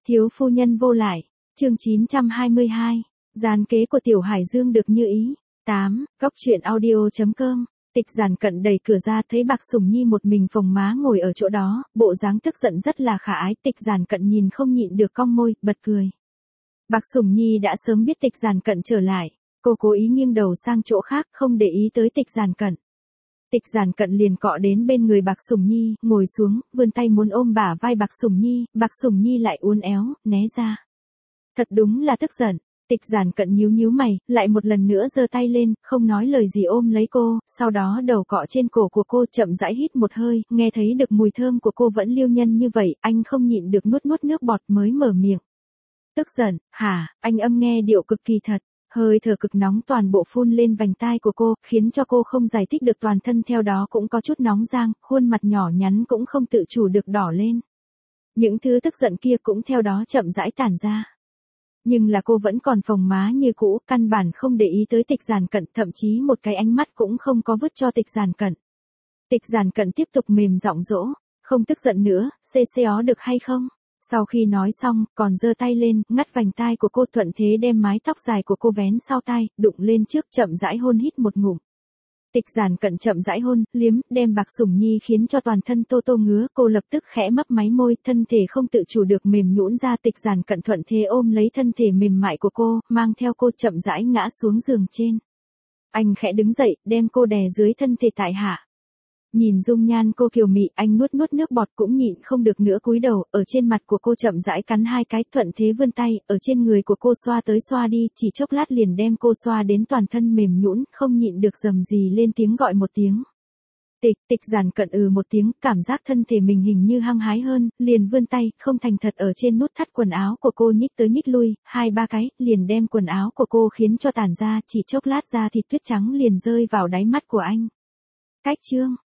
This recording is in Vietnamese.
Thiếu phu nhân vô lại, chương 922, gian kế của Tiểu Hải Dương được như ý. 8. Góc truyện audio.com. Tịch Giản Cận đẩy cửa ra thấy Bạc Sủng Nhi một mình phồng má ngồi ở chỗ đó, bộ dáng tức giận rất là khả ái. Tịch Giản Cận nhìn không nhịn được cong môi, bật cười. Bạc Sủng Nhi đã sớm biết Tịch Giản Cận trở lại, cô cố ý nghiêng đầu sang chỗ khác không để ý tới Tịch Giản Cận. Tịch Giản Cận liền cọ đến bên người Bạc Sủng Nhi, ngồi xuống, vươn tay muốn ôm bả vai Bạc Sủng Nhi, Bạc Sủng Nhi lại uốn éo, né ra. Thật đúng là tức giận. Tịch Giản Cận nhíu nhíu mày, lại một lần nữa giơ tay lên, không nói lời gì ôm lấy cô, sau đó đầu cọ trên cổ của cô, chậm rãi hít một hơi, nghe thấy được mùi thơm của cô vẫn liêu nhân như vậy, anh không nhịn được nuốt nước bọt mới mở miệng. Tức giận, hả? Anh âm nghe điệu cực kỳ thật, hơi thở cực nóng toàn bộ phun lên vành tai của cô, khiến cho cô không giải thích được, toàn thân theo đó cũng có chút nóng rang, khuôn mặt nhỏ nhắn cũng không tự chủ được đỏ lên. Những thứ tức giận kia cũng theo đó chậm rãi tản ra. Nhưng là cô vẫn còn phồng má như cũ, căn bản không để ý tới Tịch Giản Cận, thậm chí một cái ánh mắt cũng không có vứt cho Tịch Giản Cận. Tịch Giản Cận tiếp tục mềm giọng dỗ, không tức giận nữa, xê ó được hay không? Sau khi nói xong, còn giơ tay lên, ngắt vành tai của cô, thuận thế đem mái tóc dài của cô vén sau tai, đụng lên trước, chậm rãi hôn hít một ngụm. Tịch Giản Cận chậm rãi hôn, liếm, đem Bạc Sủng Nhi khiến cho toàn thân tô ngứa, cô lập tức khẽ mấp máy môi, thân thể không tự chủ được mềm nhũn ra. Tịch Giản Cận thuận thế ôm lấy thân thể mềm mại của cô, mang theo cô chậm rãi ngã xuống giường trên. Anh khẽ đứng dậy, đem cô đè dưới thân thể tại hạ. Nhìn dung nhan cô kiều mị, anh nuốt nước bọt cũng nhịn không được nữa, cúi đầu, ở trên mặt của cô chậm rãi cắn hai cái, thuận thế vươn tay, ở trên người của cô xoa tới xoa đi, chỉ chốc lát liền đem cô xoa đến toàn thân mềm nhũn, không nhịn được rầm rì lên tiếng gọi một tiếng. Tịch Giản Cận một tiếng, cảm giác thân thể mình hình như hăng hái hơn, liền vươn tay, không thành thật ở trên nút thắt quần áo của cô nhích tới nhích lui, 2-3 cái, liền đem quần áo của cô khiến cho tản ra, chỉ chốc lát ra thịt tuyết trắng liền rơi vào đáy mắt của anh. Cách chương